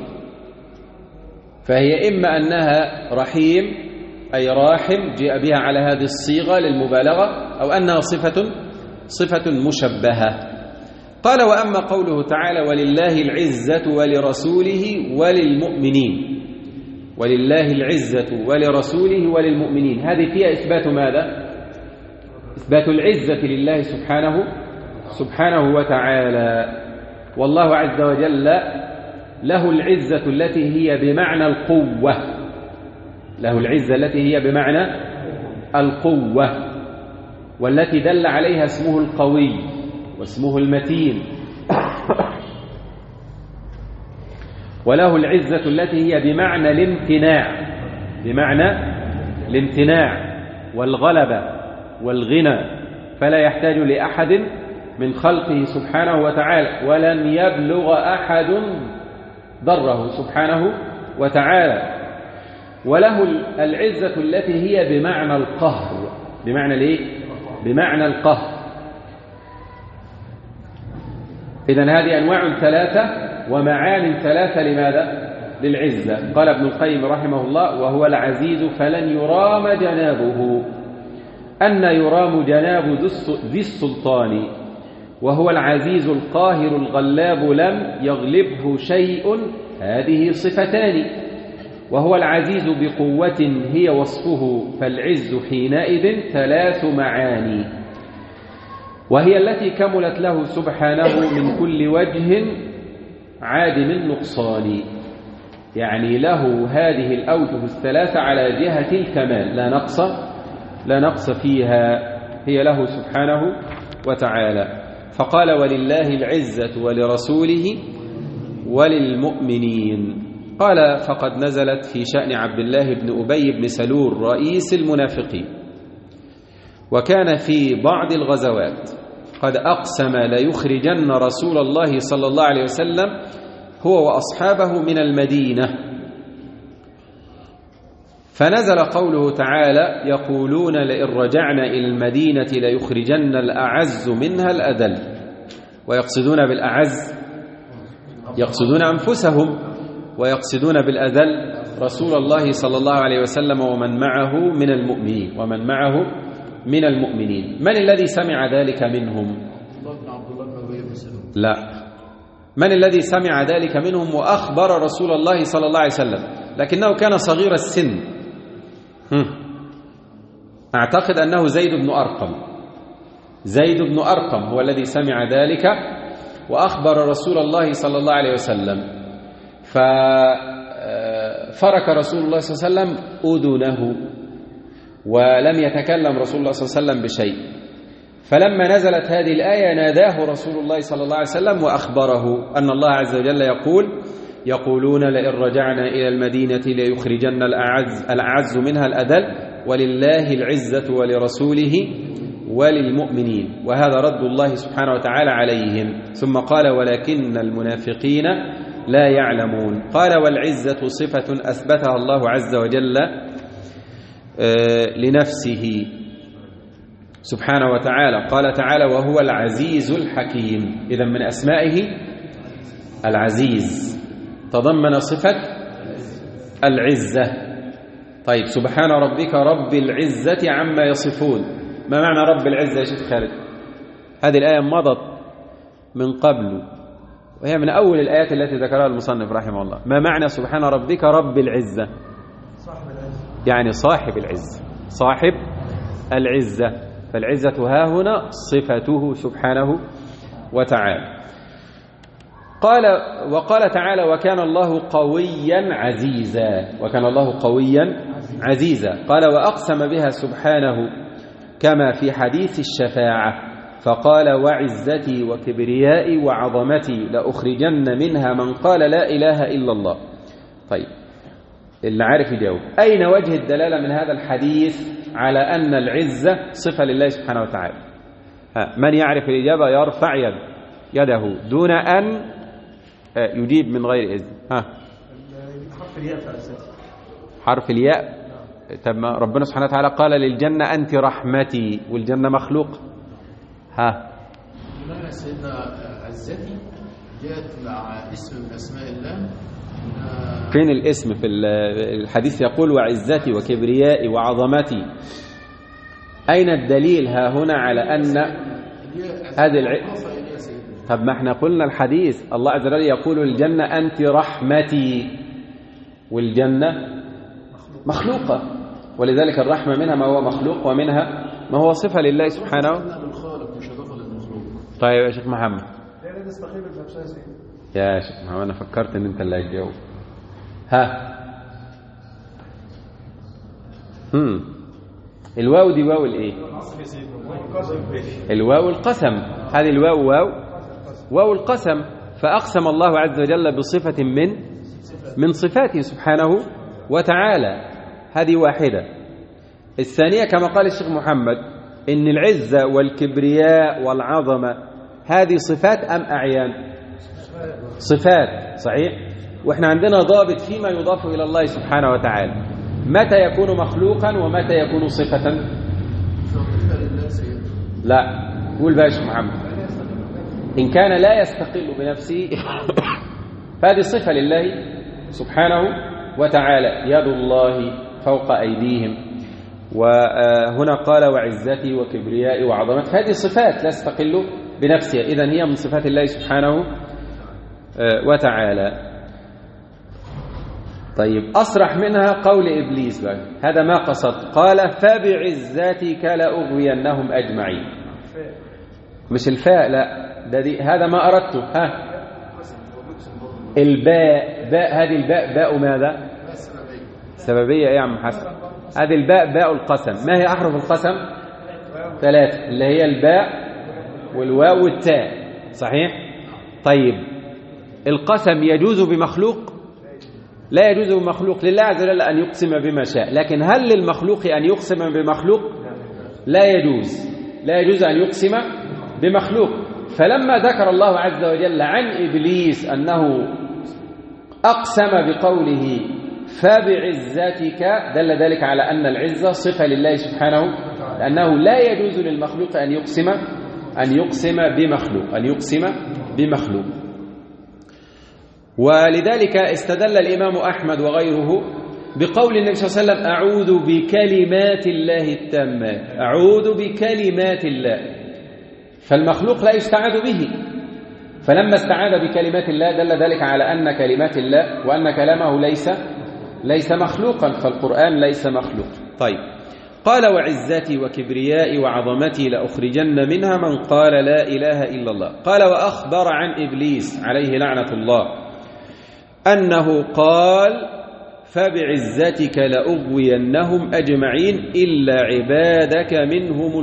فهي إما أنها رحيم أي راحم جاء بها على هذه الصيغة للمبالغة، أو أنها صفة مشبهة. قال وأما قوله تعالى ولله العزة ولرسوله وللمؤمنين، ولله العزة ولرسوله وللمؤمنين، هذه فيها إثبات ماذا؟ إثبات العزة لله سبحانه وتعالى. والله عز وجل له العزة التي هي بمعنى القوة، له العزة التي هي بمعنى القوة، والتي دل عليها اسمه القوي واسمه المتين. وله العزة التي هي بمعنى الامتناع والغلبة والغنى، فلا يحتاج لأحد من خلقه سبحانه وتعالى، ولن يبلغ أحد ضره سبحانه وتعالى. وله العزة التي هي بمعنى القهر، بمعنى القهر. إذن هذه أنواع ثلاثة ومعان ثلاثة لماذا؟ للعزة. قال ابن القيم رحمه الله وهو العزيز فلن يرام جنابه، أن يرام جناب ذي السلطان، وهو العزيز القاهر الغلاب لم يغلبه شيء، هذه صفتان. وهو العزيز بقوة هي وصفه، فالعز حينئذ ثلاث معاني، وهي التي كملت له سبحانه من كل وجه عادم النقصان، يعني له هذه الأوجه الثلاثة على جهة الكمال، لا نقص فيها، هي له سبحانه وتعالى. فقال ولله العزة ولرسوله وللمؤمنين. قال فقد نزلت في شأن عبد الله بن أبي بن سلول رئيس المنافقين، وكان في بعض الغزوات قد أقسم ليخرجن رسول الله صلى الله عليه وسلم هو وأصحابه من المدينة، فنزل قوله تعالى يقولون لئن رجعنا إلى المدينة ليخرجن الأعز منها الأذل، ويقصدون بالأعز يقصدون أنفسهم، ويقصدون بالأذل رسول الله صلى الله عليه وسلم ومن معه من المؤمنين. من الذي سمع ذلك منهم؟ لا، من الذي سمع ذلك منهم وأخبر رسول الله صلى الله عليه وسلم، لكنه كان صغير السن، أعتقد أنه زيد بن أرقم هو الذي سمع ذلك وأخبر رسول الله صلى الله عليه وسلم، ففرك رسول الله صلى الله عليه وسلم أذنه ولم يتكلم رسول الله صلى الله عليه وسلم بشيء. فلما نزلت هذه الآية ناداه رسول الله صلى الله عليه وسلم وأخبره أن الله عز وجل يقولون لئن رجعنا إلى المدينة ليخرجن الأعز منها الأذل، ولله العزة ولرسوله وللمؤمنين، وهذا رد الله سبحانه وتعالى عليهم. ثم قال ولكن المنافقين لا يعلمون. قال والعزة صفة أثبتها الله عز وجل لنفسه سبحانه وتعالى. قال تعالى وهو العزيز الحكيم، إذا من أسمائه العزيز، تضمن صفة العزة. طيب سبحان ربك رب العزة عما يصفون، ما معنى رب العزة يا شيخ خالد؟ هذه الآية مضت من قبل وهي من أول الآيات التي ذكرها المصنف رحمه الله. ما معنى سبحان ربك رب العزة؟ صاحب العزة، يعني صاحب العزة، صاحب العزة، فالعزة ها هنا صفته سبحانه وتعالى. وقال تعالى وكان الله قويا عزيزا، وكان الله قويا عزيزا. قال وأقسم بها سبحانه كما في حديث الشفاعة فقال وعزتي وكبريائي وعظمتي لأخرجن منها من قال لا إله إلا الله. طيب اللي عارف يجاوب، أين وجه الدلالة من هذا الحديث على أن العزة صفة لله سبحانه وتعالى؟ من يعرف الإجابة يرفع يده دون أن يجيب من غير إذن. حرف الياء في عزتي. حرف الياء. طب ما ربنا سبحانه وتعالى قال للجنة أنت رحمتي، والجنة مخلوق. لما سيدنا عزتي جاءت مع اسم من أسماء الله. فين الاسم في الحديث؟ يقول وعزتي وكبريائي وعظمتي. أين الدليل ها هنا على أن هذه طب ما احنا قلنا الحديث الله عز وجل يقول الجنة أنت رحمتي، والجنة مخلوقة، ولذلك الرحمة منها ما هو مخلوق ومنها ما هو صفة لله سبحانه. طيب يا شيخ محمد. يا شيخ محمد أنا فكرت إن أنت اللي هتجاوب. الواو دي واو الايه؟ الواو القسم. هذه الواو واو القسم. فأقسم الله عز وجل بصفة من صفاته سبحانه وتعالى. هذه واحدة. الثانية كما قال الشيخ محمد إن العزة والكبرياء والعظمة هذه صفات أم أعيان؟ صفات، صحيح. وإحنا عندنا ضابط فيما يضاف إلى الله سبحانه وتعالى، متى يكون مخلوقا ومتى يكون صفة. لا، قول بقى يا شيخ محمد. إن كان لا يستقل بنفسه فهذه صفة لله سبحانه وتعالى. يد الله فوق أيديهم، وهنا قال وعزتي وكبريائي وعظمتي، هذه صفات لا تستقل بنفسها، إذن هي من صفات الله سبحانه وتعالى. طيب أصرح منها قول إبليس بقى. هذا ما قصد. قال فبعزتك لأغوينهم أجمعين. مش الفاء، لا هذا ما أردته. الباء، هذه الباء باء ماذا؟ سببية. يا عم حسن، هذه الباء باء القسم. ما هي أحرف القسم؟ 3 اللي هي الباء والواو والتاء، صحيح. طيب القسم يجوز بمخلوق؟ لا يجوز بمخلوق. لله عز وجل أن يقسم بما شاء، لكن هل للمخلوق أن يقسم بمخلوق؟ لا يجوز أن يقسم بمخلوق. فلما ذكر الله عز وجل عن إبليس أنه أقسم بقوله فبعزتك دل ذلك على أن العزة صفة لله سبحانه، لأنه لا يجوز للمخلوق أن يقسم بمخلوق. ولذلك استدل الإمام أحمد وغيره بقول النبي صلى الله عليه وسلم أعوذ بكلمات الله التامات، أعوذ بكلمات الله. فالمخلوق لا يستعاذ به، فلما استعاذ بكلمات الله دل ذلك على أن كلمات الله وأن كلامه ليس مخلوقا، فالقرآن ليس مخلوق. طيب قال وعزتي وكبريائي وعظمتي لأخرجن منها من قال لا إله إلا الله. قال وأخبر عن إبليس عليه لعنة الله أنه قال فبعزتك لأغوينهم أجمعين إلا عبادك منهم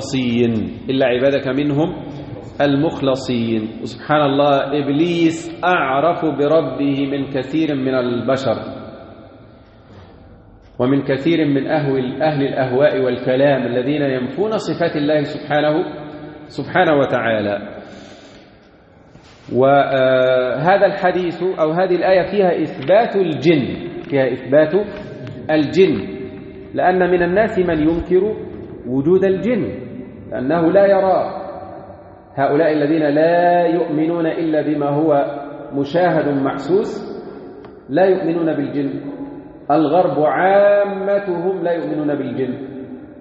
المخلصين. وسبحان الله، إبليس أعرف بربه من كثير من البشر ومن كثير من أهل الأهواء والكلام الذين ينفون صفات الله سبحانه وتعالى. وهذا الحديث أو هذه الآية فيها إثبات الجن، لأن من الناس من ينكر وجود الجن لأنه لا يرى. هؤلاء الذين لا يؤمنون إلا بما هو مشاهد محسوس لا يؤمنون بالجن. الغرب عامتهم لا يؤمنون بالجن،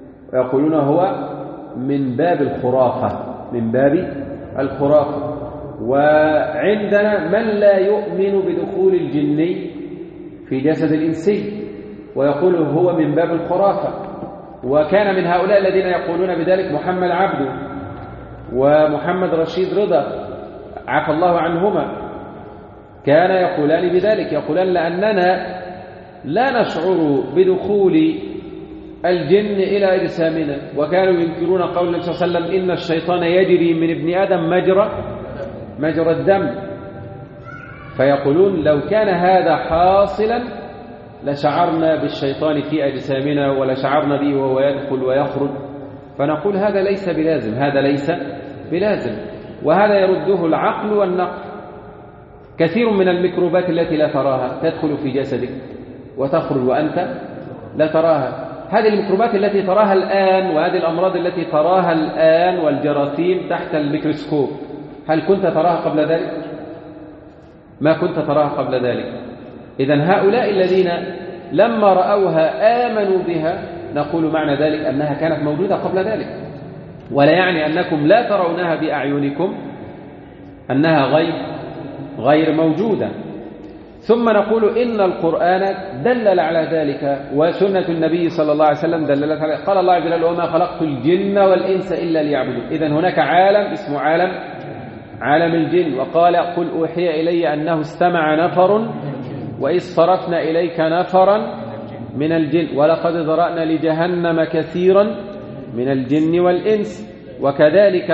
ويقولون هو من باب الخرافة. وعندنا من لا يؤمن بدخول الجني في جسد الإنسي ويقول هو من باب الخرافة. وكان من هؤلاء الذين يقولون بذلك محمد عبده ومحمد رشيد رضا عفى الله عنهما، كان يقولان بذلك، يقولان لأننا لا نشعر بدخول الجن إلى أجسامنا، وكانوا ينكرون قول النبي صلى الله عليه وسلم إن الشيطان يجري من ابن آدم مجرى الدم، فيقولون لو كان هذا حاصلا لشعرنا بالشيطان في أجسامنا ولشعرنا به وهو يدخل ويخرج، فنقول هذا ليس بلازم، هذا ليس بلازم، وهذا يرده العقل والنقل. كثير من الميكروبات التي لا تراها تدخل في جسدك وتخرج وأنت لا تراها. هذه الميكروبات التي تراها الآن وهذه الأمراض التي تراها الآن والجراثيم تحت الميكروسكوب، هل كنت تراها قبل ذلك؟ ما كنت تراها قبل ذلك. إذن هؤلاء الذين لما رأوها آمنوا بها، نقول معنى ذلك أنها كانت موجودة قبل ذلك، ولا يعني أنكم لا ترونها بأعينكم أنها غير موجودة. ثم نقول إن القرآن دلل على ذلك، وسنة النبي صلى الله عليه وسلم دللت على، قال الله عز وجل وما خلقت الجن والإنس إلا ليعبدون. إذن هناك عالم اسمه عالم الجن، وقال قل أوحي إلي أنه استمع نفر وإذ صرفنا إليك نفرا من الجن ولقد ذرأنا لجهنم كثيرا من الجن والإنس وكذلك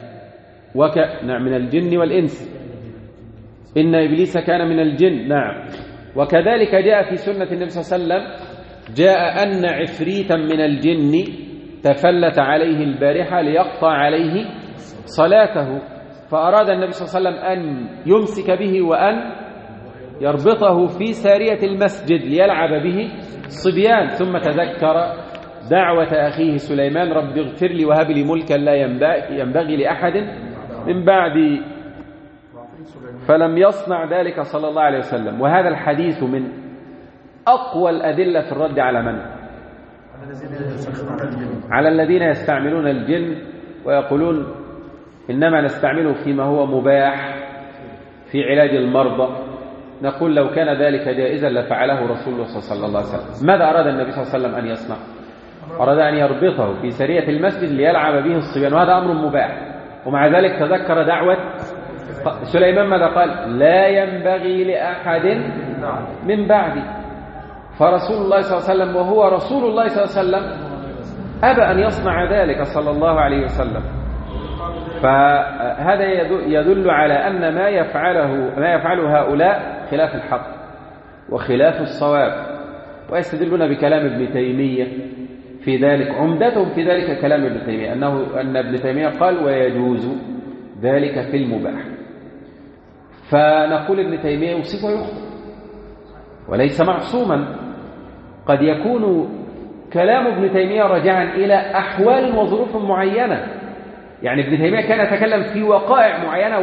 نعم من الجن والإنس إن إبليس كان من الجن. نعم. وكذلك جاء في سنة النبي صلى الله عليه وسلم جاء أن عفريتا من الجن تفلت عليه البارحة ليقطع عليه صلاته، فأراد النبي صلى الله عليه وسلم أن يمسك به وأن يربطه في سارية المسجد ليلعب به الصبيان، ثم تذكر دعوة أخيه سليمان رب اغفر لي وهب لي ملكا لا ينبغي لأحد من بعدي، فلم يصنع ذلك صلى الله عليه وسلم. وهذا الحديث من أقوى الأدلة في الرد على من؟ على الذين يستعملون الجن ويقولون إنما نستعمله فيما هو مباح في علاج المرضى. نقول لو كان ذلك جائزا لفعله رسول الله صلى الله عليه وسلم. ماذا أراد النبي صلى الله عليه وسلم أن يصنع؟ أراد أن يربطه في سرية المسجد ليلعب به الصبيان، وهذا أمر مباح، ومع ذلك تذكر دعوة سليمان. ماذا قال؟ لا ينبغي لأحد من بعدي. فرسول الله صلى الله عليه وسلم وهو رسول الله صلى الله عليه وسلم أبى أن يصنع ذلك صلى الله عليه وسلم. فهذا يدل على أن ما يفعله هؤلاء خلاف الحق وخلاف الصواب، ويستدلون بكلام ابن تيمية في ذلك. عمدتهم في ذلك كلام ابن تيمية أن ابن تيمية قال ويجوز ذلك في المباح. فنقول ابن تيمية يصيب ويخطئ وليس معصوما، قد يكون كلام ابن تيمية راجعا إلى أحوال وظروف معينة. يعني ابن تيمية كان يتكلم في وقائع معينة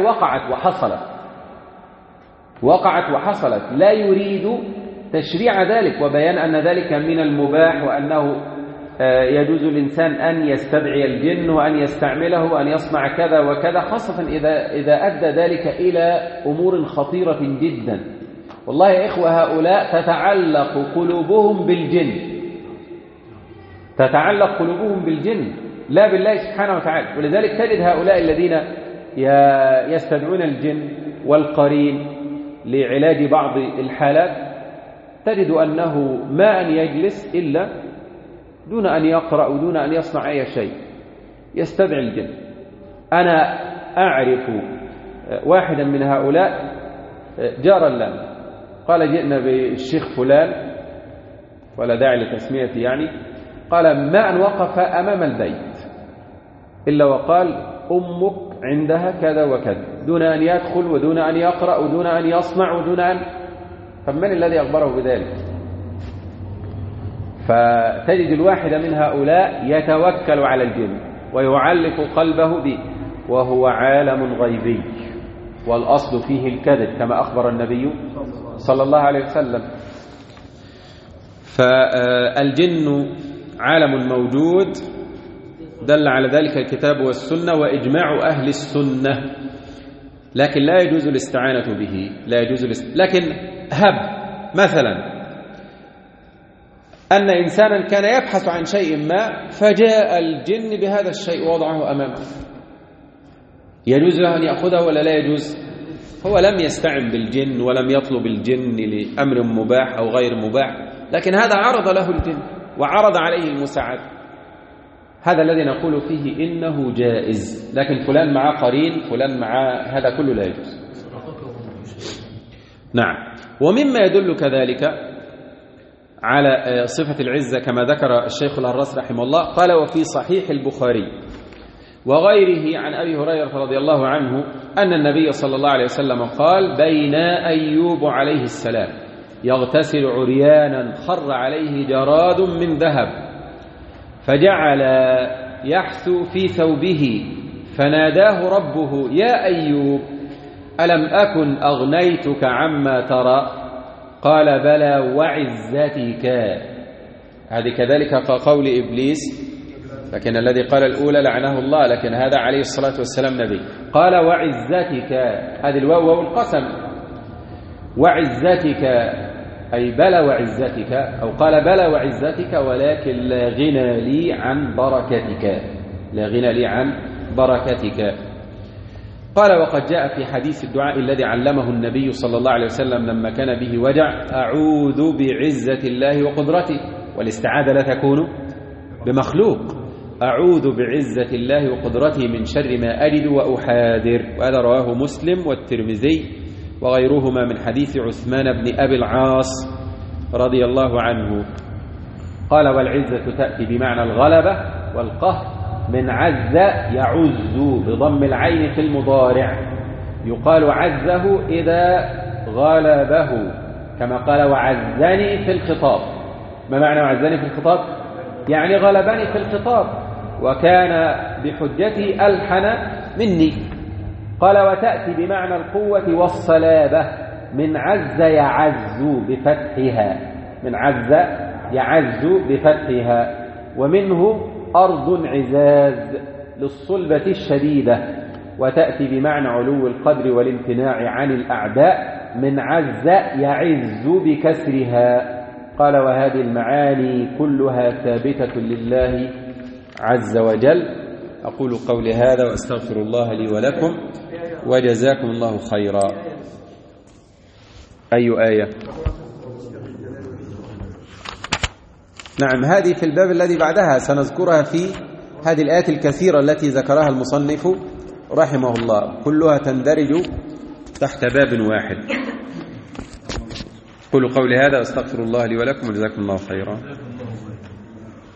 وقعت وحصلت، لا يريد تشريع ذلك وبيان أن ذلك من المباح، وأنه يجوز الإنسان أن يستدعي الجن وأن يستعمله وأن يصنع كذا وكذا، خاصة إذا أدى ذلك إلى أمور خطيرة جدا. والله يا إخوة هؤلاء تتعلق قلوبهم بالجن لا بالله سبحانه وتعالى. ولذلك تجد هؤلاء الذين يستدعون الجن والقرين لعلاج بعض الحالات، تجد أنه ما أن يجلس إلا دون أن يقرأ ودون أن يصنع أي شيء يستدعي الجن. أنا أعرف واحدا من هؤلاء جارا لنا قال جئنا بالشيخ فلان ولا داعي لتسميته يعني، قال ما أن وقف أمام البيت إلا وقال أمك عندها كذا وكذا، دون أن يدخل ودون أن يقرأ ودون أن يصنع ودون أن، فمن الذي أخبره بذلك؟ فتجد الواحد من هؤلاء يتوكل على الجن ويعلق قلبه به، وهو عالم غيبي، والأصل فيه الكذب كما أخبر النبي صلى الله عليه وسلم. فالجن عالم موجود دل على ذلك الكتاب والسنة وإجماع أهل السنة. لكن لا يجوز الاستعانة به، لا يجوز لكن هب مثلا أن إنسانا كان يبحث عن شيء ما فجاء الجن بهذا الشيء ووضعه أمامه، يجوز له أن يأخذه ولا لا يجوز؟ هو لم يستعن بالجن ولم يطلب الجن لأمر مباح أو غير مباح، لكن هذا عرض له الجن وعرض عليه المساعدة، هذا الذي نقول فيه إنه جائز. لكن فلان معاه قرين، فلان معاه، هذا كله لا يجوز. نعم. ومما يدل كذلك على صفة العزة كما ذكر الشيخ الهراس رحمه الله قال: وفي صحيح البخاري وغيره عن أبي هريرة رضي الله عنه أن النبي صلى الله عليه وسلم قال: بين أيوب عليه السلام يغتسل عريانا خر عليه جراد من ذهب فجعل يحثو في ثوبه فناداه ربه: يا أيوب ألم أكن أغنيتك عما ترى؟ قال: بلى وعزتك. هذه كذلك كقول إبليس، لكن الذي قال الأولى لعنه الله، لكن هذا عليه الصلاة والسلام نبي. قال: وعزتك، هذه الواو والقسم، وعزتك أي بلى وعزتك، أو قال بلى وعزتك ولكن لا غنى لي عن بركتك، لا غنى لي عن بركتك. قال: وقد جاء في حديث الدعاء الذي علمه النبي صلى الله عليه وسلم لما كان به وجع: أعوذ بعزة الله وقدرته، والاستعاذة لا تكون بمخلوق، أعوذ بعزة الله وقدرته من شر ما أجد وأحاذر. وهذا رواه مسلم والترمذي وغيرهما من حديث عثمان بن أبي العاص رضي الله عنه. قال: والعزة تأتي بمعنى الغلبة والقهر، من عز يعز بضم العين في المضارع، يقال عزه إذا غلبه، كما قال: وعزني في الخطاب. ما معنى وعزني في الخطاب؟ يعني غلبني في الخطاب وكان بحجتي ألحن مني. قال: وتأتي بمعنى القوة والصلابة، من عز يعز بفتحها، من عز يعز بفتحها. ومنه أرض عزاز للصلبة الشديدة. وتأتي بمعنى علو القدر والامتناع عن الأعداء، من عز يعز بكسرها. قال: وهذه المعاني كلها ثابتة لله عز وجل. أقول قولي هذا وأستغفر الله لي ولكم، وجزاكم الله خيرا. أي آية؟ نعم، هذه في الباب الذي بعدها سنذكرها في هذه الآيات الكثيرة التي ذكرها المصنف رحمه الله، كلها تندرج تحت باب واحد. قولوا قولي هذا واستغفر الله لي ولكم وجزاكم الله خيرا.